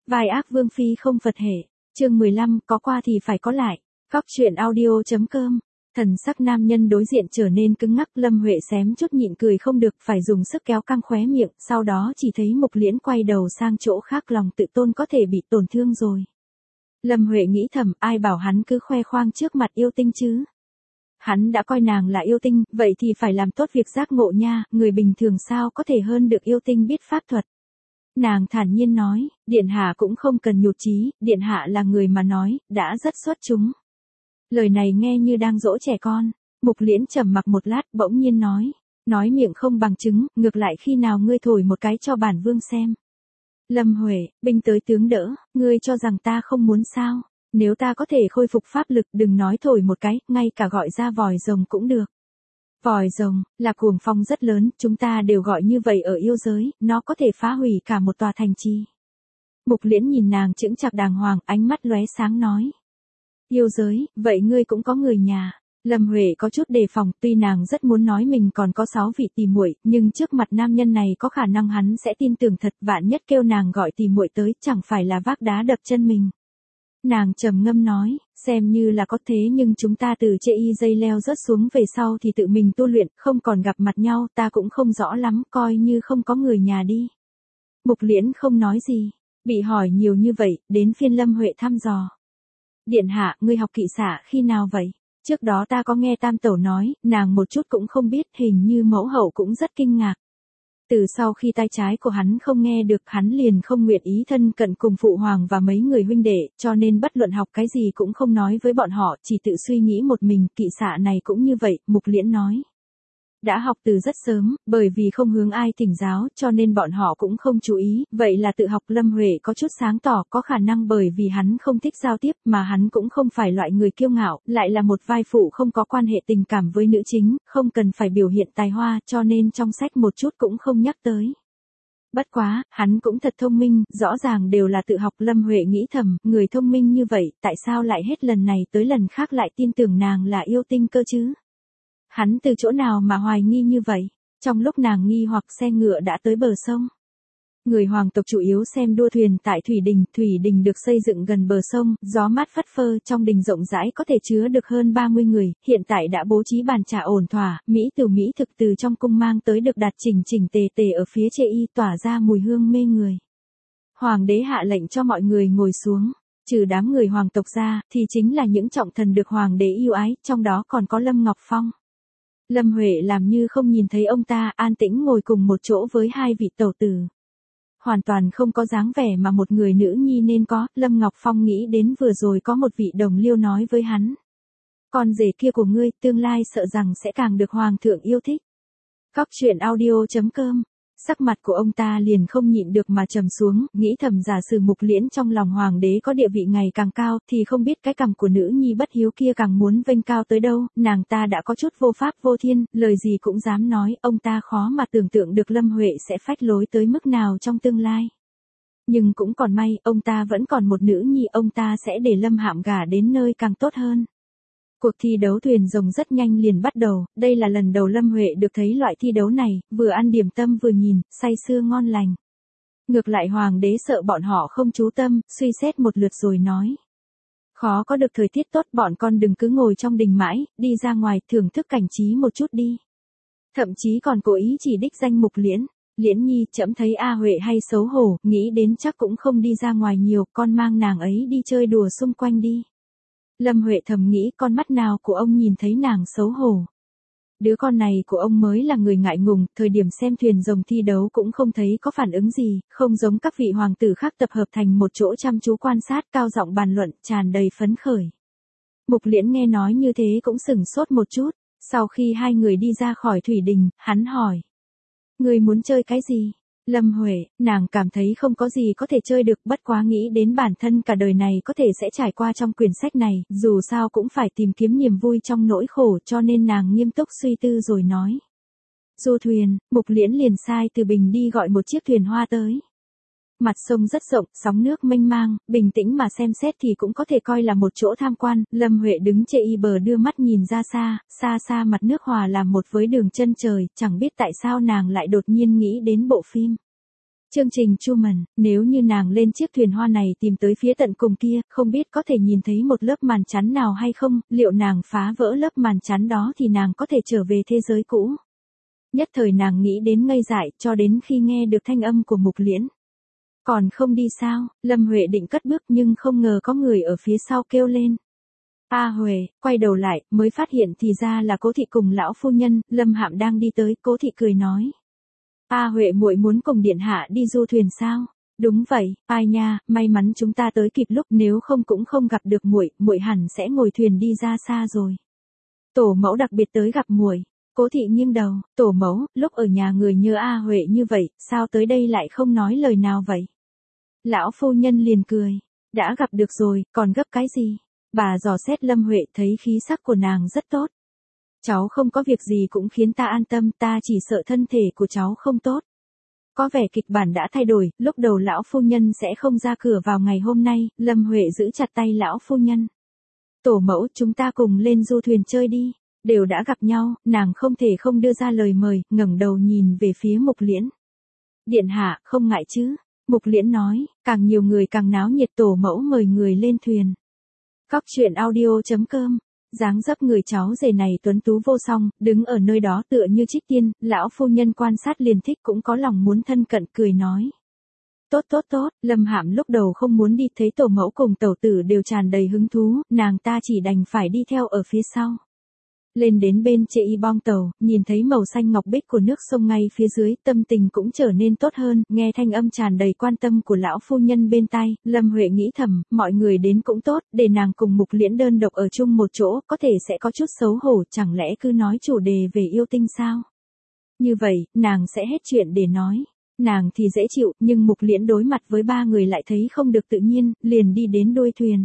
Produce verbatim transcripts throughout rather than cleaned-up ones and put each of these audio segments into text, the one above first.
Vai ác vương phi không Phật hệ. Chương mười lăm, có qua thì phải có lại. Góc truyện audio chấm com. Thần sắc nam nhân đối diện trở nên cứng ngắc, Lâm Huệ xém chút nhịn cười không được, phải dùng sức kéo căng khóe miệng, sau đó chỉ thấy Mục Liễn quay đầu sang chỗ khác, lòng tự tôn có thể bị tổn thương rồi. Lâm Huệ nghĩ thầm, ai bảo hắn cứ khoe khoang trước mặt yêu tinh chứ? Hắn đã coi nàng là yêu tinh, vậy thì phải làm tốt việc giác ngộ nha, người bình thường sao có thể hơn được yêu tinh biết pháp thuật. Nàng thản nhiên nói, điện hạ cũng không cần nhụt chí, điện hạ là người mà nói, đã rất xuất chúng. Lời này nghe như đang dỗ trẻ con. Mục Liễn trầm mặc một lát, bỗng nhiên nói, nói miệng không bằng chứng, ngược lại khi nào ngươi thổi một cái cho bản vương xem. Lâm Huệ, binh tới tướng đỡ, ngươi cho rằng ta không muốn sao? Nếu ta có thể khôi phục pháp lực, đừng nói thổi một cái, ngay cả gọi ra vòi rồng cũng được. Vòi rồng, là cuồng phong rất lớn, chúng ta đều gọi như vậy ở yêu giới, nó có thể phá hủy cả một tòa thành trì. Mục Liễn nhìn nàng chững chạc đàng hoàng, ánh mắt lóe sáng nói. Yêu giới, vậy ngươi cũng có người nhà. Lâm Huệ có chút đề phòng, tuy nàng rất muốn nói mình còn có sáu vị tỉ muội, nhưng trước mặt nam nhân này có khả năng hắn sẽ tin tưởng thật, vạn nhất kêu nàng gọi tỉ muội tới, chẳng phải là vác đá đập chân mình. Nàng trầm ngâm nói, xem như là có thế, nhưng chúng ta từ chê y dây leo rớt xuống về sau thì tự mình tu luyện, không còn gặp mặt nhau, ta cũng không rõ lắm, coi như không có người nhà đi. Mục Liễn không nói gì, bị hỏi nhiều như vậy, đến phiên Lâm Huệ thăm dò. Điện hạ, ngươi học kỵ xạ khi nào vậy? Trước đó ta có nghe tam tẩu nói, nàng một chút cũng không biết, hình như mẫu hậu cũng rất kinh ngạc. Từ sau khi tay trái của hắn không nghe được, hắn liền không nguyện ý thân cận cùng phụ hoàng và mấy người huynh đệ, cho nên bất luận học cái gì cũng không nói với bọn họ, chỉ tự suy nghĩ một mình. Kỵ xạ này cũng như vậy, Mục Liễn nói. Đã học từ rất sớm, bởi vì không hướng ai thỉnh giáo, cho nên bọn họ cũng không chú ý, vậy là tự học. Lâm Huệ có chút sáng tỏ, có khả năng bởi vì hắn không thích giao tiếp, mà hắn cũng không phải loại người kiêu ngạo, lại là một vai phụ không có quan hệ tình cảm với nữ chính, không cần phải biểu hiện tài hoa, cho nên trong sách một chút cũng không nhắc tới. Bất quá, hắn cũng thật thông minh, rõ ràng đều là tự học. Lâm Huệ nghĩ thầm, người thông minh như vậy, tại sao lại hết lần này tới lần khác lại tin tưởng nàng là yêu tinh cơ chứ? Hắn từ chỗ nào mà hoài nghi như vậy? Trong lúc nàng nghi hoặc, xe ngựa đã tới bờ sông. Người hoàng tộc chủ yếu xem đua thuyền tại Thủy Đình, Thủy Đình được xây dựng gần bờ sông, gió mát phất phơ, trong đình rộng rãi có thể chứa được hơn ba mươi người, hiện tại đã bố trí bàn trà ổn thỏa, mỹ từ mỹ thực từ trong cung mang tới được đặt chỉnh chỉnh tề tề ở phía chê y, tỏa ra mùi hương mê người. Hoàng đế hạ lệnh cho mọi người ngồi xuống. Trừ đám người hoàng tộc ra, thì chính là những trọng thần được hoàng đế yêu ái, trong đó còn có Lâm Ngọc Phong. Lâm Huệ làm như không nhìn thấy ông ta, an tĩnh ngồi cùng một chỗ với hai vị tẩu tử. Hoàn toàn không có dáng vẻ mà một người nữ nhi nên có. Lâm Ngọc Phong nghĩ đến vừa rồi có một vị đồng liêu nói với hắn. Con rể kia của ngươi, tương lai sợ rằng sẽ càng được hoàng thượng yêu thích. Góc truyện audio chấm com. Sắc mặt của ông ta liền không nhịn được mà trầm xuống, nghĩ thầm giả sử Mục Liễn trong lòng hoàng đế có địa vị ngày càng cao, thì không biết cái cằm của nữ nhi bất hiếu kia càng muốn vênh cao tới đâu. Nàng ta đã có chút vô pháp vô thiên, lời gì cũng dám nói, ông ta khó mà tưởng tượng được Lâm Huệ sẽ phách lối tới mức nào trong tương lai. Nhưng cũng còn may, ông ta vẫn còn một nữ nhi, ông ta sẽ để Lâm Hạm gả đến nơi càng tốt hơn. Cuộc thi đấu thuyền rồng rất nhanh liền bắt đầu, đây là lần đầu Lâm Huệ được thấy loại thi đấu này, vừa ăn điểm tâm vừa nhìn, say sưa ngon lành. Ngược lại hoàng đế sợ bọn họ không chú tâm, suy xét một lượt rồi nói. Khó có được thời tiết tốt, bọn con đừng cứ ngồi trong đình mãi, đi ra ngoài thưởng thức cảnh trí một chút đi. Thậm chí còn cố ý chỉ đích danh Mục Liễn. Liễn nhi, trẫm thấy A Huệ hay xấu hổ, nghĩ đến chắc cũng không đi ra ngoài nhiều, con mang nàng ấy đi chơi đùa xung quanh đi. Lâm Huệ thầm nghĩ, con mắt nào của ông nhìn thấy nàng xấu hổ. Đứa con này của ông mới là người ngại ngùng, thời điểm xem thuyền rồng thi đấu cũng không thấy có phản ứng gì, không giống các vị hoàng tử khác tập hợp thành một chỗ chăm chú quan sát, cao giọng bàn luận, tràn đầy phấn khởi. Mục Liễn nghe nói như thế cũng sửng sốt một chút, sau khi hai người đi ra khỏi Thủy Đình, hắn hỏi. Người muốn chơi cái gì? Lâm Huệ, nàng cảm thấy không có gì có thể chơi được, bất quá nghĩ đến bản thân cả đời này có thể sẽ trải qua trong quyển sách này, dù sao cũng phải tìm kiếm niềm vui trong nỗi khổ, cho nên nàng nghiêm túc suy tư rồi nói. Du thuyền. Mục Liễn liền sai Từ Bình đi gọi một chiếc thuyền hoa tới. Mặt sông rất rộng, sóng nước mênh mang, bình tĩnh mà xem xét thì cũng có thể coi là một chỗ tham quan. Lâm Huệ đứng chê y bờ đưa mắt nhìn ra xa, xa xa mặt nước hòa làm một với đường chân trời, chẳng biết tại sao nàng lại đột nhiên nghĩ đến bộ phim Chương trình Truman, nếu như nàng lên chiếc thuyền hoa này tìm tới phía tận cùng kia, không biết có thể nhìn thấy một lớp màn chắn nào hay không, liệu nàng phá vỡ lớp màn chắn đó thì nàng có thể trở về thế giới cũ. Nhất thời nàng nghĩ đến ngây dại, cho đến khi nghe được thanh âm của Mục Liễn. Còn không đi sao? Lâm Huệ định cất bước nhưng không ngờ có người ở phía sau kêu lên. A Huệ, quay đầu lại, mới phát hiện thì ra là Cố thị cùng lão phu nhân. Lâm Hạm đang đi tới, Cố thị cười nói. A Huệ muội muốn cùng điện hạ đi du thuyền sao? Đúng vậy, ai nha, may mắn chúng ta tới kịp lúc, nếu không cũng không gặp được muội, muội hẳn sẽ ngồi thuyền đi ra xa rồi. Tổ mẫu đặc biệt tới gặp muội. Cố thị nghiêng đầu, tổ mẫu, lúc ở nhà người như A Huệ như vậy, sao tới đây lại không nói lời nào vậy? Lão phu nhân liền cười, đã gặp được rồi, còn gấp cái gì? Bà dò xét Lâm Huệ thấy khí sắc của nàng rất tốt. Cháu không có việc gì cũng khiến ta an tâm, ta chỉ sợ thân thể của cháu không tốt. Có vẻ kịch bản đã thay đổi, lúc đầu lão phu nhân sẽ không ra cửa vào ngày hôm nay, Lâm Huệ giữ chặt tay lão phu nhân. Tổ mẫu, chúng ta cùng lên du thuyền chơi đi. Đều đã gặp nhau, nàng không thể không đưa ra lời mời, ngẩng đầu nhìn về phía Mục Liễn. Điện hạ, không ngại chứ? Mục Liễn nói, càng nhiều người càng náo nhiệt, tổ mẫu mời người lên thuyền. Cóc truyện audio chấm com. Dáng dấp người cháu rể này tuấn tú vô song, đứng ở nơi đó tựa như trích tiên, lão phu nhân quan sát liền thích, cũng có lòng muốn thân cận, cười nói. Tốt tốt tốt, Lâm Hạm lúc đầu không muốn đi, thấy tổ mẫu cùng tẩu tử đều tràn đầy hứng thú, nàng ta chỉ đành phải đi theo ở phía sau. Lên đến bên Chê Y Bong tàu, nhìn thấy màu xanh ngọc bích của nước sông ngay phía dưới, tâm tình cũng trở nên tốt hơn, nghe thanh âm tràn đầy quan tâm của lão phu nhân bên tai, Lâm Huệ nghĩ thầm, mọi người đến cũng tốt, để nàng cùng Mục Liễn đơn độc ở chung một chỗ, có thể sẽ có chút xấu hổ, chẳng lẽ cứ nói chủ đề về yêu tinh sao? Như vậy, nàng sẽ hết chuyện để nói. Nàng thì dễ chịu, nhưng Mục Liễn đối mặt với ba người lại thấy không được tự nhiên, liền đi đến đuôi thuyền.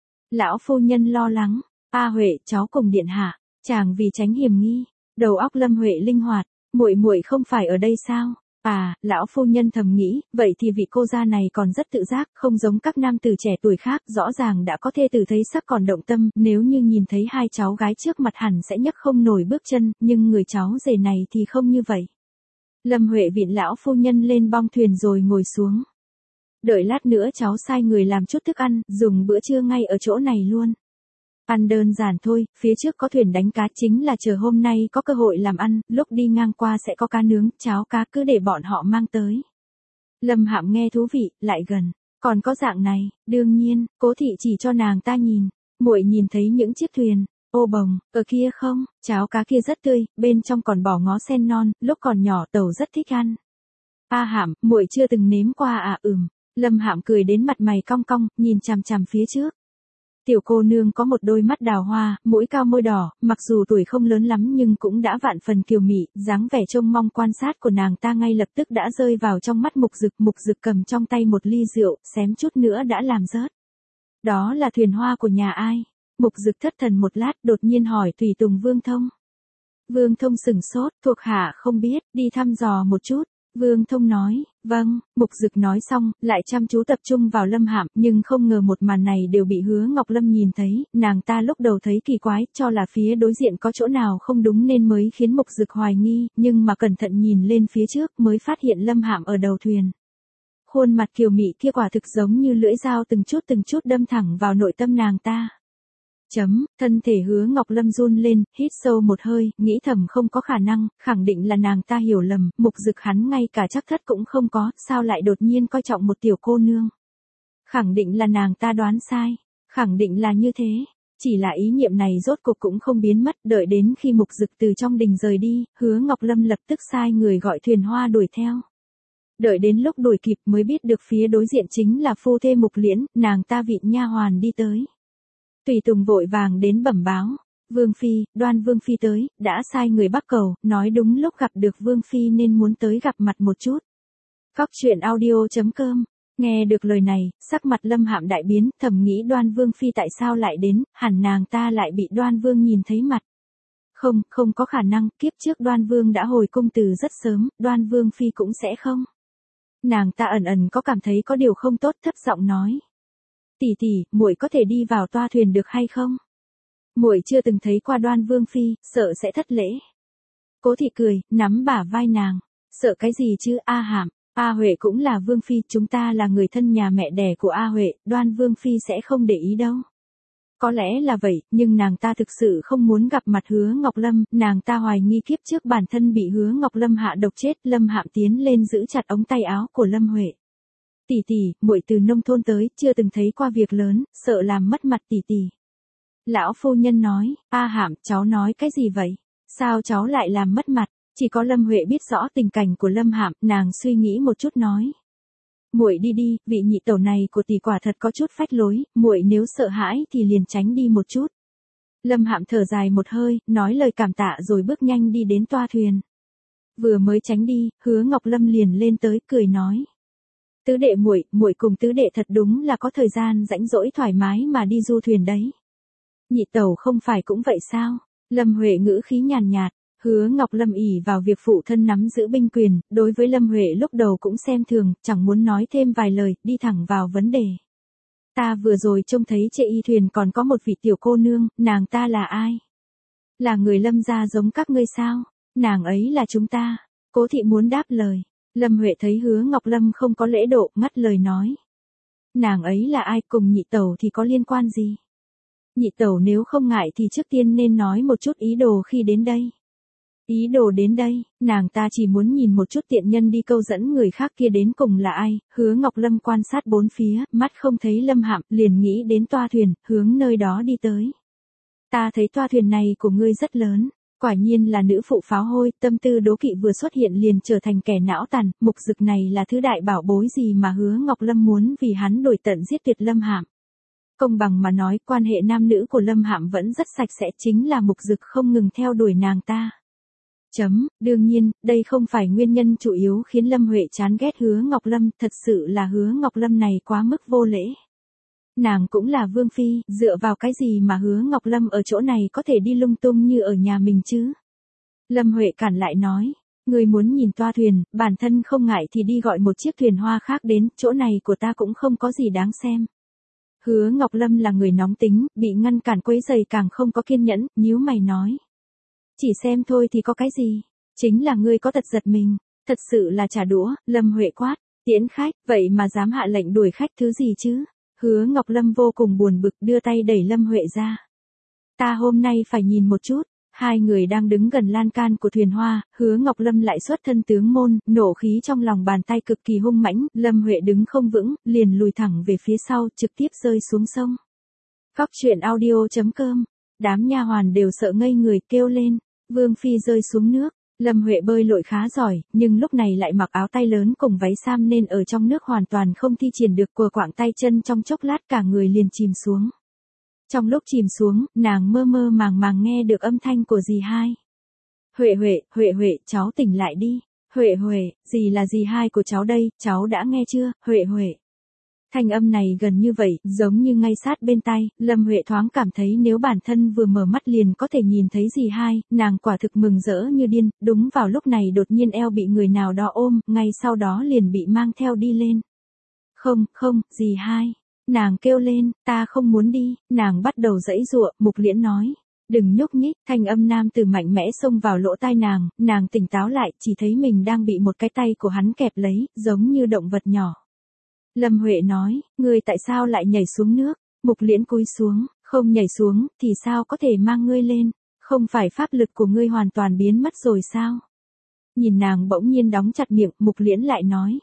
Lão phu nhân lo lắng, A Huệ, cháu cùng điện hạ. Chàng vì tránh hiểm nghi, đầu óc Lâm Huệ linh hoạt, muội muội không phải ở đây sao? À, lão phu nhân thầm nghĩ, vậy thì vị cô gia này còn rất tự giác, không giống các nam tử trẻ tuổi khác, rõ ràng đã có thê tử thấy sắc còn động tâm, nếu như nhìn thấy hai cháu gái trước mặt hẳn sẽ nhấc không nổi bước chân, nhưng người cháu rể này thì không như vậy. Lâm Huệ viện lão phu nhân lên bong thuyền rồi ngồi xuống. Đợi lát nữa cháu sai người làm chút thức ăn, dùng bữa trưa ngay ở chỗ này luôn. Ăn đơn giản thôi, phía trước có thuyền đánh cá, chính là chờ hôm nay có cơ hội làm ăn, lúc đi ngang qua sẽ có cá nướng, cháo cá cứ để bọn họ mang tới. Lâm Hạm nghe thú vị, lại gần, còn có dạng này, đương nhiên, Cố thị chỉ cho nàng ta nhìn, muội nhìn thấy những chiếc thuyền, ô bồng, ở kia không, cháo cá kia rất tươi, bên trong còn bỏ ngó sen non, lúc còn nhỏ tẩu rất thích ăn. A Hạm, muội chưa từng nếm qua à? Ừm. Lâm Hạm cười đến mặt mày cong cong, nhìn chằm chằm phía trước. Tiểu cô nương có một đôi mắt đào hoa, mũi cao môi đỏ, mặc dù tuổi không lớn lắm nhưng cũng đã vạn phần kiều mị, dáng vẻ trông mong quan sát của nàng ta ngay lập tức đã rơi vào trong mắt Mục Dực. Mục Dực cầm trong tay một ly rượu, xém chút nữa đã làm rớt. Đó là thuyền hoa của nhà ai? Mục Dực thất thần một lát, đột nhiên hỏi tùy tùng Vương Thông. Vương Thông sửng sốt, thuộc hạ không biết, đi thăm dò một chút. Vương Thông nói, vâng. Mục Dực nói xong, lại chăm chú tập trung vào Lâm Hạm, nhưng không ngờ một màn này đều bị Hứa Ngọc Lâm nhìn thấy, nàng ta lúc đầu thấy kỳ quái, cho là phía đối diện có chỗ nào không đúng nên mới khiến Mục Dực hoài nghi, nhưng mà cẩn thận nhìn lên phía trước mới phát hiện Lâm Hạm ở đầu thuyền. Khuôn mặt kiều mị kia quả thực giống như lưỡi dao từng chút từng chút đâm thẳng vào nội tâm nàng ta. Chấm, thân thể Hứa Ngọc Lâm run lên, hít sâu một hơi, nghĩ thầm không có khả năng, khẳng định là nàng ta hiểu lầm, Mục Dực hắn ngay cả chắc thất cũng không có, sao lại đột nhiên coi trọng một tiểu cô nương. Khẳng định là nàng ta đoán sai, khẳng định là như thế, chỉ là ý niệm này rốt cuộc cũng không biến mất, đợi đến khi Mục Dực từ trong đình rời đi, Hứa Ngọc Lâm lập tức sai người gọi thuyền hoa đuổi theo. Đợi đến lúc đuổi kịp mới biết được phía đối diện chính là phu thê Mục Liễn, nàng ta vịn nha hoàn đi tới. Tùy tùng vội vàng đến bẩm báo, Vương Phi, Đoan Vương Phi tới, đã sai người bắc cầu, nói đúng lúc gặp được Vương Phi nên muốn tới gặp mặt một chút. Cóc truyện audio chấm com, nghe được lời này, sắc mặt Lâm Hạm đại biến, thầm nghĩ Đoan Vương Phi tại sao lại đến, hẳn nàng ta lại bị Đoan Vương nhìn thấy mặt. Không, không có khả năng, kiếp trước Đoan Vương đã hồi cung từ rất sớm, Đoan Vương Phi cũng sẽ không. Nàng ta ẩn ẩn có cảm thấy có điều không tốt, thấp giọng nói. Tỷ tỷ, muội có thể đi vào toa thuyền được hay không? Muội chưa từng thấy qua Đoan Vương Phi, sợ sẽ thất lễ. Cố thị cười, nắm bả vai nàng. Sợ cái gì chứ? A Hạm, A Huệ cũng là Vương Phi, chúng ta là người thân nhà mẹ đẻ của A Huệ, Đoan Vương Phi sẽ không để ý đâu. Có lẽ là vậy, nhưng nàng ta thực sự không muốn gặp mặt Hứa Ngọc Lâm, nàng ta hoài nghi kiếp trước bản thân bị Hứa Ngọc Lâm hạ độc chết. Lâm Hạm tiến lên giữ chặt ống tay áo của Lâm Huệ. Tỷ tỷ, muội từ nông thôn tới, chưa từng thấy qua việc lớn, sợ làm mất mặt tỷ tỷ. Lão phu nhân nói, A Hạm, cháu nói cái gì vậy? Sao cháu lại làm mất mặt? Chỉ có Lâm Huệ biết rõ tình cảnh của Lâm Hạm, nàng suy nghĩ một chút nói. Muội đi đi, vị nhị tẩu này của tỷ quả thật có chút phách lối, muội nếu sợ hãi thì liền tránh đi một chút. Lâm Hạm thở dài một hơi, nói lời cảm tạ rồi bước nhanh đi đến toa thuyền. Vừa mới tránh đi, Hứa Ngọc Lâm liền lên tới cười nói. Tứ đệ muội, muội cùng tứ đệ thật đúng là có thời gian rãnh rỗi thoải mái mà đi du thuyền đấy. Nhị tẩu không phải cũng vậy sao? Lâm Huệ ngữ khí nhàn nhạt. Hứa Ngọc Lâm ỷ vào việc phụ thân nắm giữ binh quyền, đối với Lâm Huệ lúc đầu cũng xem thường, chẳng muốn nói thêm vài lời, đi thẳng vào vấn đề. Ta vừa rồi trông thấy trên y thuyền còn có một vị tiểu cô nương, nàng ta là ai? Là người Lâm gia giống các ngươi sao? Nàng ấy là chúng ta. Cố thị muốn đáp lời. Lâm Huệ thấy Hứa Ngọc Lâm không có lễ độ, ngắt lời nói. Nàng ấy là ai, cùng nhị tẩu thì có liên quan gì? Nhị tẩu nếu không ngại thì trước tiên nên nói một chút ý đồ khi đến đây. Ý đồ đến đây, nàng ta chỉ muốn nhìn một chút tiện nhân đi câu dẫn người khác kia đến cùng là ai. Hứa Ngọc Lâm quan sát bốn phía, mắt không thấy Lâm Hạm, liền nghĩ đến toa thuyền, hướng nơi đó đi tới. Ta thấy toa thuyền này của ngươi rất lớn, quả nhiên là nữ phụ pháo hôi. Tâm tư đố kỵ vừa xuất hiện liền trở thành kẻ não tàn. Mục dực này là thứ đại bảo bối gì mà Hứa Ngọc Lâm muốn vì hắn đổi tận giết tuyệt Lâm Hạm. Công bằng mà nói, quan hệ nam nữ của Lâm Hạm vẫn rất sạch sẽ, chính là mục dực không ngừng theo đuổi nàng ta. Chấm, đương nhiên, đây không phải nguyên nhân chủ yếu khiến Lâm Huệ chán ghét Hứa Ngọc Lâm, thật sự là Hứa Ngọc Lâm này quá mức vô lễ. Nàng cũng là Vương Phi, dựa vào cái gì mà Hứa Ngọc Lâm ở chỗ này có thể đi lung tung như ở nhà mình chứ? Lâm Huệ cản lại nói, người muốn nhìn toa thuyền, bản thân không ngại thì đi gọi một chiếc thuyền hoa khác đến, chỗ này của ta cũng không có gì đáng xem. Hứa Ngọc Lâm là người nóng tính, bị ngăn cản quấy rầy càng không có kiên nhẫn, nhíu mày nói. Chỉ xem thôi thì có cái gì, chính là ngươi có tật giật mình, thật sự là trả đũa. Lâm Huệ quát, tiễn khách, vậy mà dám hạ lệnh đuổi khách thứ gì chứ? Hứa Ngọc Lâm vô cùng buồn bực đưa tay đẩy Lâm Huệ ra. Ta hôm nay phải nhìn một chút. Hai người đang đứng gần lan can của thuyền hoa, Hứa Ngọc Lâm lại xuất thân tướng môn, nộ khí trong lòng bàn tay cực kỳ hung mãnh. Lâm Huệ đứng không vững, liền lùi thẳng về phía sau, trực tiếp rơi xuống sông. Góc truyện audio chấm com. Đám nha hoàn đều sợ ngây người, kêu lên. Vương Phi rơi xuống nước. Lâm Huệ bơi lội khá giỏi, nhưng lúc này lại mặc áo tay lớn cùng váy sam nên ở trong nước hoàn toàn không thi triển được của quạng tay chân, trong chốc lát cả người liền chìm xuống. Trong lúc chìm xuống, nàng mơ mơ màng màng nghe được âm thanh của dì hai. Huệ Huệ, Huệ Huệ, cháu tỉnh lại đi. Huệ Huệ, dì là dì hai của cháu đây, cháu đã nghe chưa, Huệ Huệ. Thanh âm này gần như vậy, giống như ngay sát bên tai. Lâm Huệ thoáng cảm thấy nếu bản thân vừa mở mắt liền có thể nhìn thấy dì hai, nàng quả thực mừng rỡ như điên. Đúng vào lúc này đột nhiên eo bị người nào đó ôm, ngay sau đó liền bị mang theo đi lên. Không, không, dì hai. Nàng kêu lên, ta không muốn đi. Nàng bắt đầu giãy giụa. Mục Liễn nói, đừng nhúc nhích. Thanh âm nam từ mạnh mẽ xông vào lỗ tai nàng, nàng tỉnh táo lại, chỉ thấy mình đang bị một cái tay của hắn kẹp lấy, giống như động vật nhỏ. Lâm Huệ nói, ngươi tại sao lại nhảy xuống nước? Mục Liễn cúi xuống, không nhảy xuống, thì sao có thể mang ngươi lên? Không phải pháp lực của ngươi hoàn toàn biến mất rồi sao? Nhìn nàng bỗng nhiên đóng chặt miệng, Mục Liễn lại nói.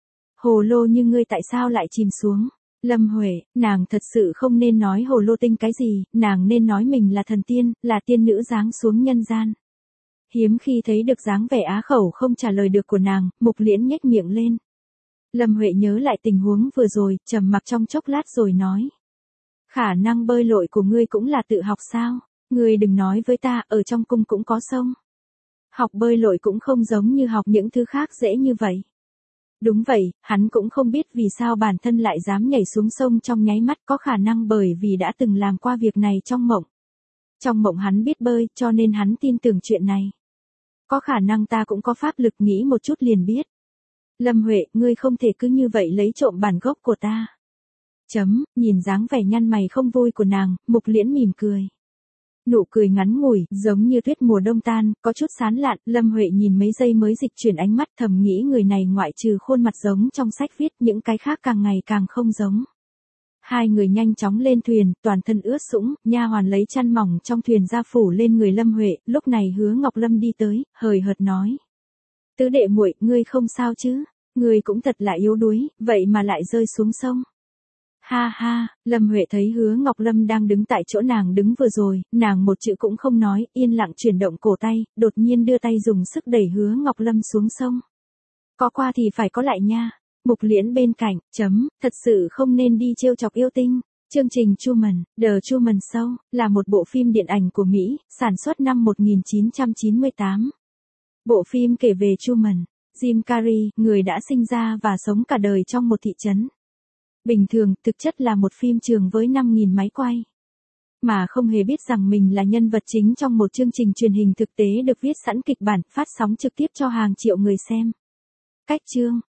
Hồ lô như ngươi tại sao lại chìm xuống? Lâm Huệ, nàng thật sự không nên nói hồ lô tinh cái gì, nàng nên nói mình là thần tiên, là tiên nữ giáng xuống nhân gian. Hiếm khi thấy được dáng vẻ á khẩu không trả lời được của nàng, Mục Liễn nhếch miệng lên. Lâm Huệ nhớ lại tình huống vừa rồi, trầm mặc trong chốc lát rồi nói. Khả năng bơi lội của ngươi cũng là tự học sao? Ngươi đừng nói với ta, ở trong cung cũng có sông. Học bơi lội cũng không giống như học những thứ khác dễ như vậy. Đúng vậy, hắn cũng không biết vì sao bản thân lại dám nhảy xuống sông trong nháy mắt, có khả năng bởi vì đã từng làm qua việc này trong mộng. Trong mộng hắn biết bơi, cho nên hắn tin tưởng chuyện này. Có khả năng ta cũng có pháp lực, nghĩ một chút liền biết. Lâm Huệ, ngươi không thể cứ như vậy lấy trộm bản gốc của ta. Chấm, nhìn dáng vẻ nhăn mày không vui của nàng, Mục Liễn mỉm cười. Nụ cười ngắn ngủi, giống như tuyết mùa đông tan, có chút sán lạn, Lâm Huệ nhìn mấy giây mới dịch chuyển ánh mắt, thầm nghĩ người này ngoại trừ khuôn mặt giống trong sách viết, những cái khác càng ngày càng không giống. Hai người nhanh chóng lên thuyền, toàn thân ướt sũng, nha hoàn lấy chăn mỏng trong thuyền ra phủ lên người Lâm Huệ, lúc này Hứa Ngọc Lâm đi tới, hời hợt nói: "Tứ đệ muội, ngươi không sao chứ? Ngươi cũng thật là yếu đuối, vậy mà lại rơi xuống sông." Ha ha, Lâm Huệ thấy Hứa Ngọc Lâm đang đứng tại chỗ nàng đứng vừa rồi, nàng một chữ cũng không nói, yên lặng chuyển động cổ tay, đột nhiên đưa tay dùng sức đẩy Hứa Ngọc Lâm xuống sông. Có qua thì phải có lại nha. Mục Liễn bên cạnh, chấm, thật sự không nên đi trêu chọc yêu tinh. Chương trình Truman, The Truman Show, là một bộ phim điện ảnh của Mỹ, sản xuất năm một nghìn chín trăm chín mươi tám. Bộ phim kể về Truman, Jim Carrey, người đã sinh ra và sống cả đời trong một thị trấn bình thường, thực chất là một phim trường với năm nghìn máy quay. Mà không hề biết rằng mình là nhân vật chính trong một chương trình truyền hình thực tế được viết sẵn kịch bản, phát sóng trực tiếp cho hàng triệu người xem. Cách chương,